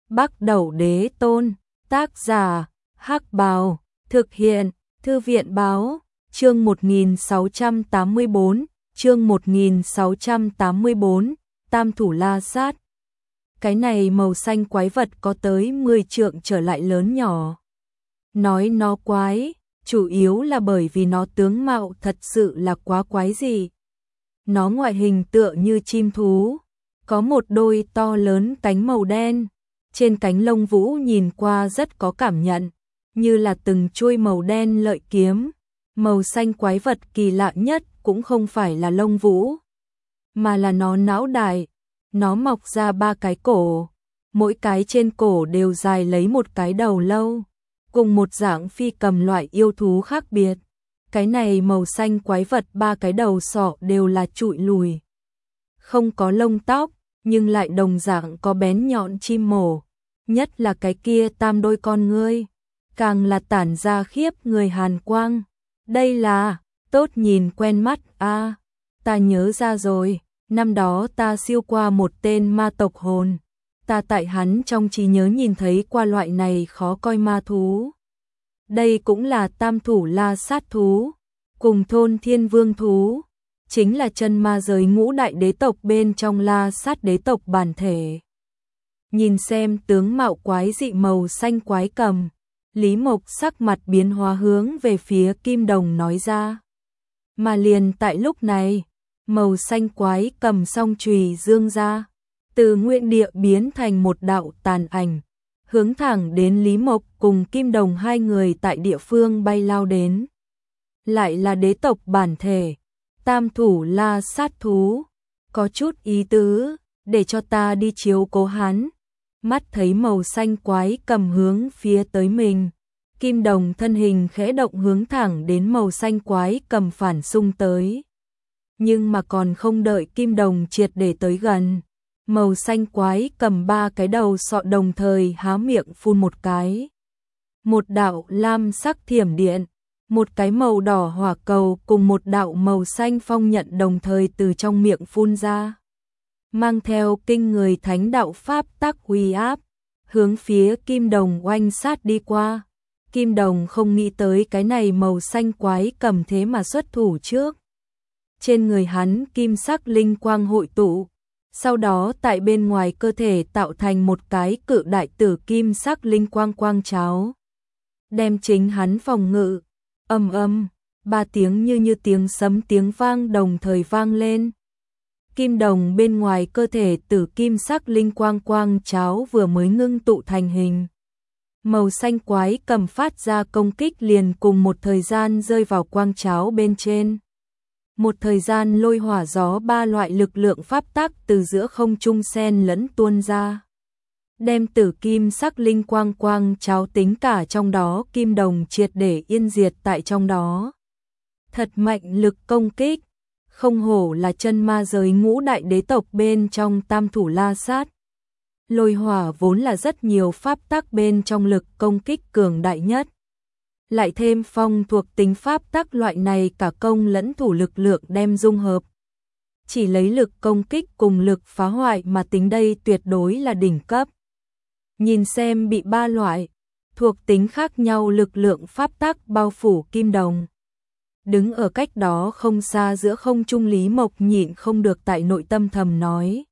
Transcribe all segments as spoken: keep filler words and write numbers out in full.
Bắc Đẩu Đế Tôn, tác giả, Hắc Bào, thực hiện, Thư viện Báo, chương một nghìn sáu trăm tám mươi bốn, chương một nghìn sáu trăm tám mươi bốn, Tam Thủ La Sát. Cái này màu xanh quái vật có tới mười trượng trở lại lớn nhỏ. Nói nó quái, chủ yếu là bởi vì nó tướng mạo thật sự là quá quái dị. Nó ngoại hình tựa như chim thú, có một đôi to lớn cánh màu đen, trên cánh lông vũ nhìn qua rất có cảm nhận, như là từng chuôi màu đen lợi kiếm. Màu xanh quái vật kỳ lạ nhất cũng không phải là lông vũ, mà là nó não đại. Nó mọc ra ba cái cổ, mỗi cái trên cổ đều dài lấy một cái đầu lâu, cùng một dạng phi cầm loại yêu thú khác biệt. Cái này màu xanh quái vật ba cái đầu sọ đều là trụi lùi, không có lông tóc, nhưng lại đồng dạng có bén nhọn chim mổ, nhất là cái kia tam đôi con ngươi, càng là tản ra khiếp người hàn quang. Đây là, tốt nhìn quen mắt a, à, ta nhớ ra rồi, năm đó ta siêu qua một tên ma tộc hồn, ta tại hắn trong trí nhớ nhìn thấy qua loại này khó coi ma thú. Đây cũng là tam thủ la sát thú, cùng thôn thiên vương thú, chính là chân ma giới ngũ đại đế tộc bên trong la sát đế tộc bản thể. Nhìn xem tướng mạo quái dị màu xanh quái cầm, Lý Mộc sắc mặt biến hóa hướng về phía Kim Đồng nói ra. Mà liền tại lúc này, màu xanh quái cầm song chùy dương ra, từ nguyên địa biến thành một đạo tàn ảnh, hướng thẳng đến Lý Mộc cùng Kim Đồng hai người tại địa phương bay lao đến. Lại là đế tộc bản thể, tam thủ la sát thú, có chút ý tứ, để cho ta đi chiếu cố hắn. Mắt thấy màu xanh quái cầm hướng phía tới mình, Kim Đồng thân hình khẽ động hướng thẳng đến màu xanh quái cầm phản xung tới. Nhưng mà còn không đợi Kim Đồng triệt để tới gần, màu xanh quái cầm ba cái đầu sọ đồng thời há miệng phun một cái. Một đạo lam sắc thiểm điện, một cái màu đỏ hỏa cầu cùng một đạo màu xanh phong nhận đồng thời từ trong miệng phun ra, mang theo kinh người thánh đạo pháp tắc uy áp, hướng phía Kim Đồng oanh sát đi qua. Kim Đồng không nghĩ tới cái này màu xanh quái cầm thế mà xuất thủ trước. Trên người hắn kim sắc linh quang hội tụ, sau đó tại bên ngoài cơ thể tạo thành một cái cự đại tử kim sắc linh quang quang cháo, đem chính hắn phòng ngự. Ầm ầm, ba tiếng như như tiếng sấm tiếng vang đồng thời vang lên. Kim Đồng bên ngoài cơ thể tử kim sắc linh quang quang cháo vừa mới ngưng tụ thành hình. Màu xanh quái cầm phát ra công kích liền cùng một thời gian rơi vào quang cháo bên trên. Một thời gian lôi hỏa gió ba loại lực lượng pháp tắc từ giữa không trung xen lẫn tuôn ra, đem tử kim sắc linh quang quang cháo tính cả trong đó. Kim Đồng triệt để yên diệt tại trong đó. Thật mạnh lực công kích, không hổ là chân ma giới ngũ đại đế tộc bên trong tam thủ la sát. Lôi hỏa vốn là rất nhiều pháp tắc bên trong lực công kích cường đại nhất, lại thêm phong thuộc tính pháp tắc loại này cả công lẫn thủ lực lượng đem dung hợp, chỉ lấy lực công kích cùng lực phá hoại mà tính đây tuyệt đối là đỉnh cấp. Nhìn xem bị ba loại thuộc tính khác nhau lực lượng pháp tắc bao phủ Kim Đồng, đứng ở cách đó không xa giữa không trung Lý Mộc nhịn không được tại nội tâm thầm nói.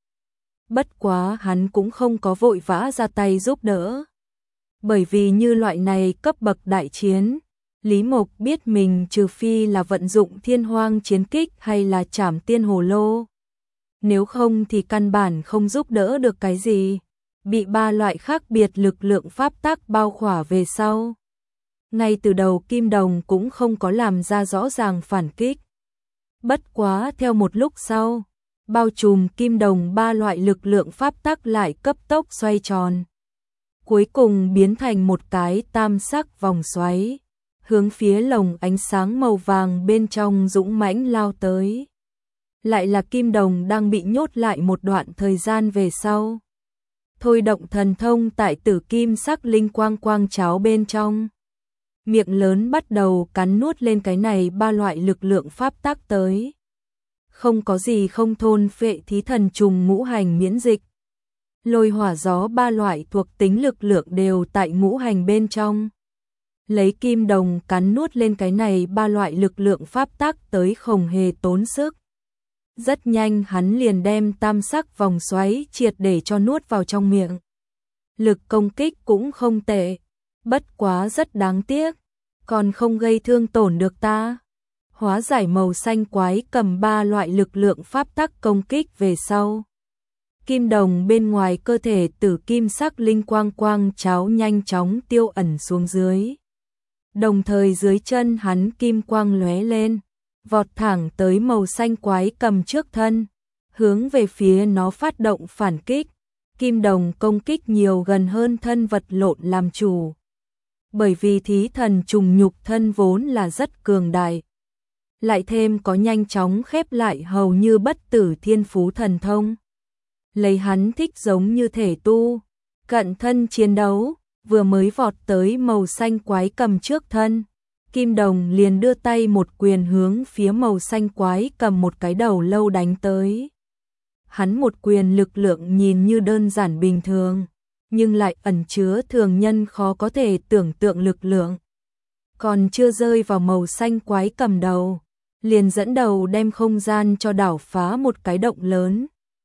Bất quá hắn cũng không có vội vã ra tay giúp đỡ, bởi vì như loại này cấp bậc đại chiến, Lý Mộc biết mình trừ phi là vận dụng thiên hoang chiến kích hay là trảm tiên hồ lô, nếu không thì căn bản không giúp đỡ được cái gì. Bị ba loại khác biệt lực lượng pháp tắc bao khỏa về sau, ngay từ đầu Kim Đồng cũng không có làm ra rõ ràng phản kích. Bất quá theo một lúc sau, bao trùm Kim Đồng ba loại lực lượng pháp tắc lại cấp tốc xoay tròn, cuối cùng biến thành một cái tam sắc vòng xoáy, hướng phía lồng ánh sáng màu vàng bên trong dũng mãnh lao tới. Lại là Kim Đồng đang bị nhốt lại một đoạn thời gian về sau, thôi động thần thông tại tử kim sắc linh quang quang cháo bên trong, miệng lớn bắt đầu cắn nuốt lên cái này ba loại lực lượng pháp tắc tới. Không có gì không thôn phệ thí thần trùng ngũ hành miễn dịch, lôi hỏa gió ba loại thuộc tính lực lượng đều tại ngũ hành bên trong. Lấy kim đồng cắn nuốt lên cái này ba loại lực lượng pháp tắc tới không hề tốn sức. Rất nhanh hắn liền đem tam sắc vòng xoáy triệt để cho nuốt vào trong miệng. Lực công kích cũng không tệ, bất quá rất đáng tiếc, còn không gây thương tổn được ta. Hóa giải màu xanh quái cầm ba loại lực lượng pháp tắc công kích về sau. Kim đồng bên ngoài cơ thể tử kim sắc linh quang quang cháo nhanh chóng tiêu ẩn xuống dưới. Đồng thời dưới chân hắn kim quang lóe lên, vọt thẳng tới màu xanh quái cầm trước thân, hướng về phía nó phát động phản kích. Kim đồng công kích nhiều gần hơn thân vật lộn làm chủ. Bởi vì thí thần trùng nhục thân vốn là rất cường đại. Lại thêm có nhanh chóng khép lại hầu như bất tử thiên phú thần thông. Lấy hắn thích giống như thể tu, cận thân chiến đấu, vừa mới vọt tới màu xanh quái cầm trước thân. Kim đồng liền đưa tay một quyền hướng phía màu xanh quái cầm một cái đầu lâu đánh tới. Hắn một quyền lực lượng nhìn như đơn giản bình thường, nhưng lại ẩn chứa thường nhân khó có thể tưởng tượng lực lượng. Còn chưa rơi vào màu xanh quái cầm đầu, liền dẫn đầu đem không gian cho đảo phá một cái động lớn.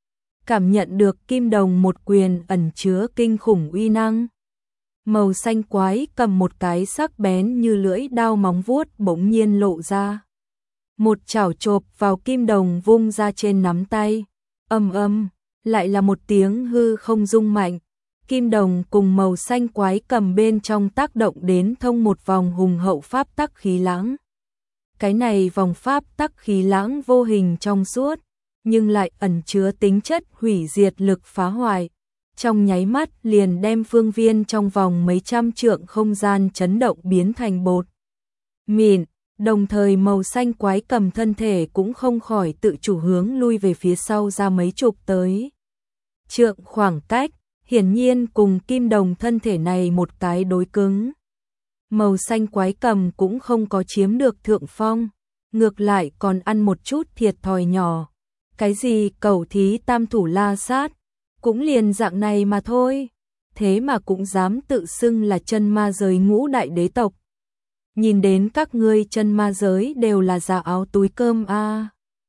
Cảm nhận được kim đồng một quyền ẩn chứa kinh khủng uy năng. Màu xanh quái cầm một cái sắc bén như lưỡi đao móng vuốt bỗng nhiên lộ ra. Một chảo chộp vào kim đồng vung ra trên nắm tay. Âm âm, lại là một tiếng hư không rung mạnh. Kim đồng cùng màu xanh quái cầm bên trong tác động đến thông một vòng hùng hậu pháp tắc khí lãng. Cái này vòng pháp tắc khí lãng vô hình trong suốt, nhưng lại ẩn chứa tính chất hủy diệt lực phá hoại. Trong nháy mắt liền đem phương viên trong vòng mấy trăm trượng không gian chấn động biến thành bột mịn, đồng thời màu xanh quái cầm thân thể cũng không khỏi tự chủ hướng lui về phía sau ra mấy chục tới trượng khoảng cách, hiển nhiên cùng kim đồng thân thể này một cái đối cứng. Màu xanh quái cầm cũng không có chiếm được thượng phong, ngược lại còn ăn một chút thiệt thòi nhỏ. Cái gì cẩu thí tam thủ la sát, cũng liền dạng này mà thôi, thế mà cũng dám tự xưng là chân ma giới ngũ đại đế tộc. Nhìn đến các ngươi chân ma giới đều là giả áo túi cơm a. À.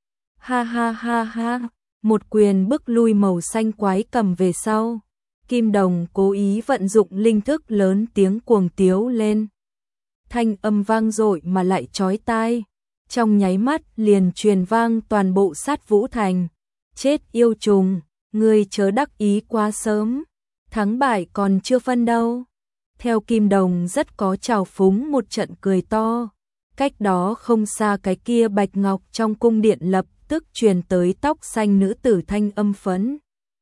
Ha ha ha ha, một quyền bức lui màu xanh quái cầm về sau. Kim đồng cố ý vận dụng linh thức lớn tiếng cuồng tiếu lên. Thanh âm vang dội mà lại chói tai, trong nháy mắt liền truyền vang toàn bộ Sát Vũ Thành. Chết yêu trùng, ngươi chớ đắc ý quá sớm, thắng bại còn chưa phân đâu. Theo kim đồng rất có trào phúng một trận cười to, cách đó không xa cái kia bạch ngọc trong cung điện lập tức truyền tới tóc xanh nữ tử thanh âm phẫn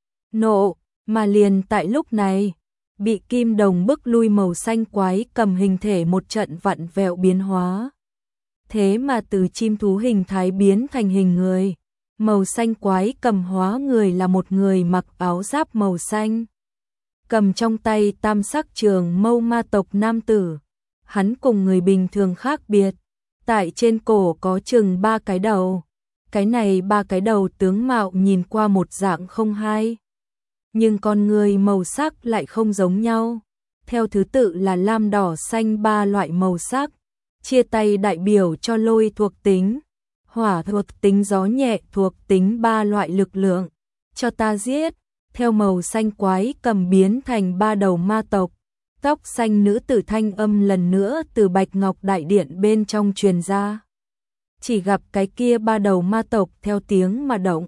nộ, mà liền tại lúc này, bị kim đồng bức lui màu xanh quái cầm hình thể một trận vặn vẹo biến hóa. Thế mà từ chim thú hình thái biến thành hình người, màu xanh quái cầm hóa người là một người mặc áo giáp màu xanh. Cầm trong tay tam sắc trường mâu ma tộc nam tử, hắn cùng người bình thường khác biệt, tại trên cổ có chừng ba cái đầu. Cái này ba cái đầu tướng mạo nhìn qua một dạng không hai, nhưng con người màu sắc lại không giống nhau, theo thứ tự là lam đỏ xanh ba loại màu sắc, chia tay đại biểu cho lôi thuộc tính, hỏa thuộc tính, gió nhẹ thuộc tính ba loại lực lượng. Cho ta giết. Theo màu xanh quái cầm biến thành ba đầu ma tộc, tóc xanh nữ tử thanh âm lần nữa từ bạch ngọc đại điện bên trong truyền ra. Chỉ gặp cái kia ba đầu ma tộc theo tiếng mà động,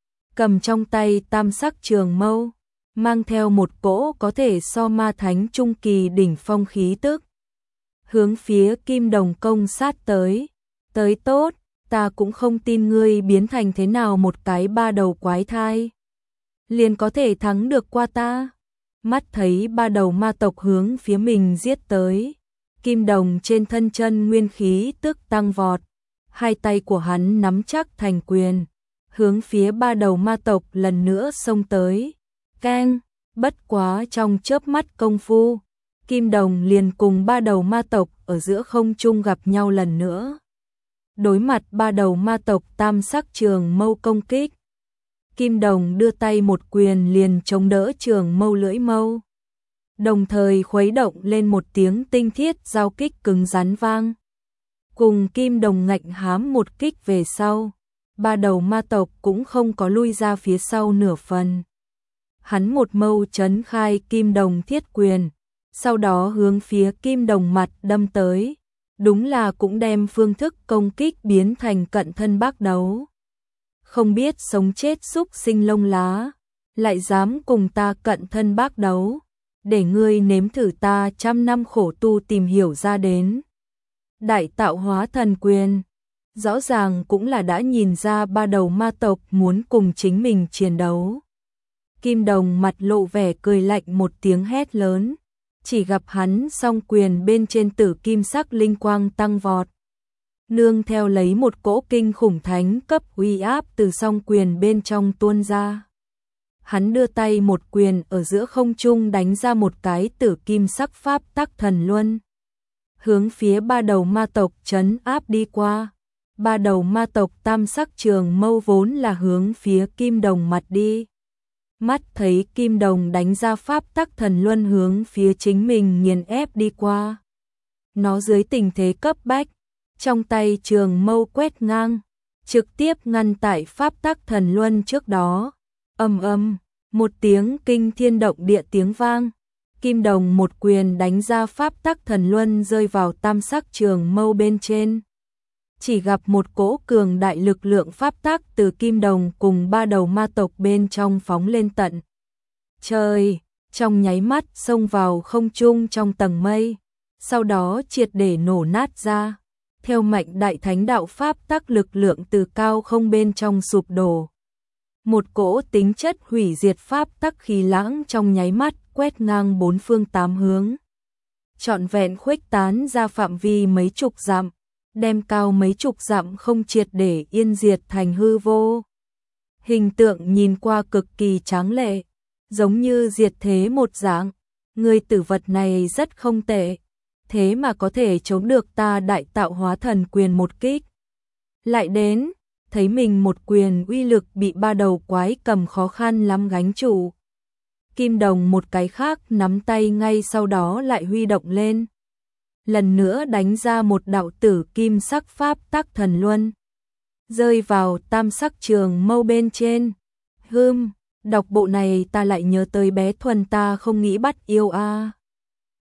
cầm trong tay tam sắc trường mâu, mang theo một cỗ có thể so ma thánh trung kỳ đỉnh phong khí tức, hướng phía kim đồng công sát tới. Tới tốt, ta cũng không tin ngươi biến thành thế nào một cái ba đầu quái thai liền có thể thắng được qua ta. Mắt thấy ba đầu ma tộc hướng phía mình giết tới, kim đồng trên thân chân nguyên khí tức tăng vọt, hai tay của hắn nắm chắc thành quyền, hướng phía ba đầu ma tộc lần nữa xông tới. Keng, bất quá trong chớp mắt công phu, kim đồng liền cùng ba đầu ma tộc ở giữa không trung gặp nhau lần nữa. Đối mặt ba đầu ma tộc tam sắc trường mâu công kích, Kim Đồng đưa tay một quyền liền chống đỡ trường mâu lưỡi mâu. Đồng thời khuấy động lên một tiếng tinh thiết giao kích cứng rắn vang. Cùng Kim Đồng ngạnh hám một kích về sau, ba đầu ma tộc cũng không có lui ra phía sau nửa phần. Hắn một mâu chấn khai Kim Đồng thiết quyền, sau đó hướng phía Kim Đồng mặt đâm tới. Đúng là cũng đem phương thức công kích biến thành cận thân bác đấu. Không biết sống chết xúc sinh lông lá, lại dám cùng ta cận thân bác đấu, để ngươi nếm thử ta trăm năm khổ tu tìm hiểu ra đến. Đại tạo hóa thần quyền, rõ ràng cũng là đã nhìn ra ba đầu ma tộc muốn cùng chính mình chiến đấu. Kim Đồng mặt lộ vẻ cười lạnh một tiếng hét lớn, chỉ gặp hắn song quyền bên trên tử kim sắc linh quang tăng vọt. Nương theo lấy một cỗ kinh khủng thánh cấp uy áp từ song quyền bên trong tuôn ra. Hắn đưa tay một quyền ở giữa không trung đánh ra một cái tử kim sắc pháp tắc thần luân. Hướng phía ba đầu ma tộc trấn áp đi qua. Ba đầu ma tộc tam sắc trường mâu vốn là hướng phía Kim Đồng mặt đi. Mắt thấy Kim Đồng đánh ra pháp tắc thần luân hướng phía chính mình nghiền ép đi qua. Nó dưới tình thế cấp bách, trong tay trường mâu quét ngang, trực tiếp ngăn tại pháp tắc thần luân trước đó. Ầm ầm, một tiếng kinh thiên động địa tiếng vang. Kim Đồng một quyền đánh ra pháp tắc thần luân rơi vào tam sắc trường mâu bên trên. Chỉ gặp một cỗ cường đại lực lượng pháp tắc từ Kim Đồng cùng ba đầu ma tộc bên trong phóng lên tận trời, trong nháy mắt xông vào không trung trong tầng mây, sau đó triệt để nổ nát ra. Theo mạnh đại thánh đạo pháp tắc lực lượng từ cao không bên trong sụp đổ. Một cỗ tính chất hủy diệt pháp tắc khí lãng trong nháy mắt quét ngang bốn phương tám hướng. Trọn vẹn khuếch tán ra phạm vi mấy chục dặm, đem cao mấy chục dặm không triệt để yên diệt thành hư vô. Hình tượng nhìn qua cực kỳ tráng lệ, giống như diệt thế một dạng. Người tử vật này rất không tệ, thế mà có thể chống được ta đại tạo hóa thần quyền một kích. Lại đến, thấy mình một quyền uy lực bị ba đầu quái cầm khó khăn lắm gánh trụ. Kim Đồng một cái khác nắm tay ngay sau đó lại huy động lên. Lần nữa đánh ra một đạo tử kim sắc pháp tắc thần luân. Rơi vào tam sắc trường mâu bên trên. Hưm, đọc bộ này ta lại nhớ tới bé Thuần ta không nghĩ bắt yêu a.